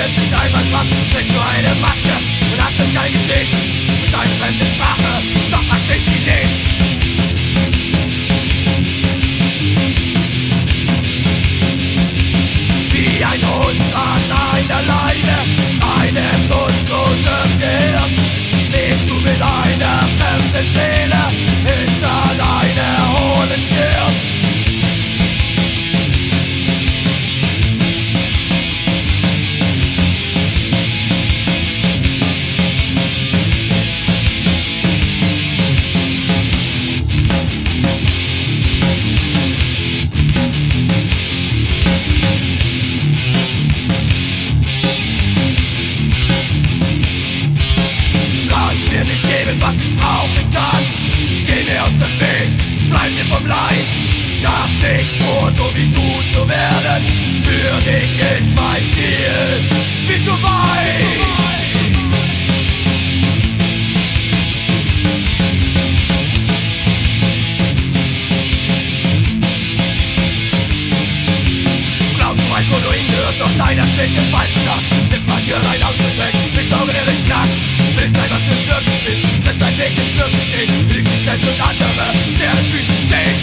vernünftig einwandfrei, trägst du eine Maske und hast jetzt kein Gesicht. Du sprichst eine fremde Sprache, doch verstehst sie nicht. Wie ein Hund an einer Leine, einem nutzlosen Gehirn, lebst du mit einer fremden Seele hinter deiner hohlen Stirn. Was ich brauchen kann, geh mir aus dem Weg, bleib mir vom Leib. Ich hab nicht vor, so wie du zu werden. Für dich ist mein Ziel viel zu weit. Glaubst du weißt, wo du hingehörst, doch deiner schlägt den falschen ab. Nimm mal dir dein Auto weg, ich sauge dir den Schnack. Willst sein, was du nicht wirklich bist, wenn sein Weg nicht wirklich steht. Lügst dich selbst und andere, deren Füßen steht.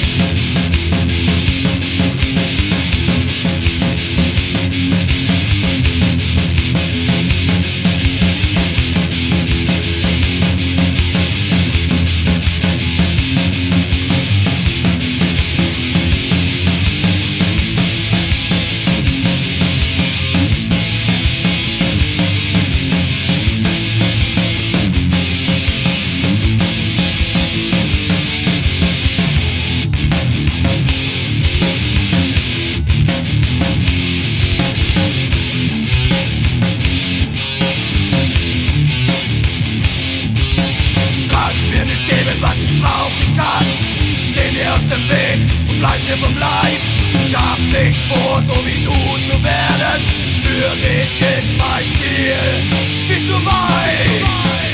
Was ich brauchen kann, geh mir aus dem Weg und bleib mir vom Leib. Ich hab nicht vor, so wie du zu werden. Für dich ist mein Ziel viel zu weit.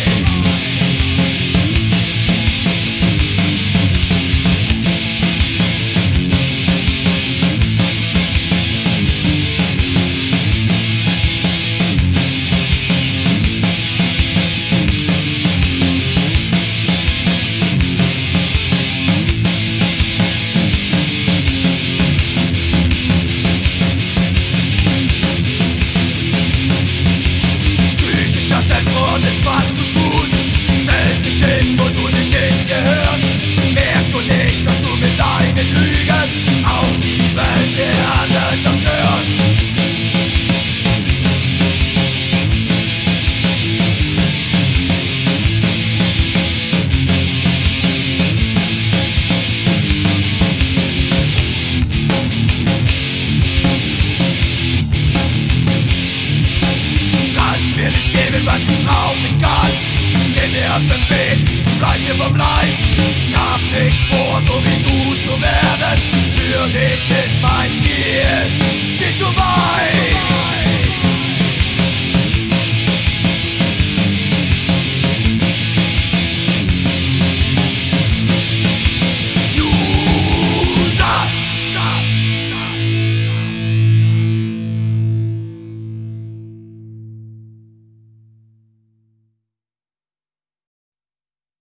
Und ist, was du tust, stellst dich hin, wo du nicht hingehörst. Merkst du nicht, dass du mit deinen Lügen auch die Welt der anderen zerstörst. Kannst mir nicht geben, was ich brauchen kann. Geh mir aus dem Weg, bleib mir vom Leib. Ich hab nicht vor, so wie du zu werden. Für dich ist mein Ziel viel zu weit.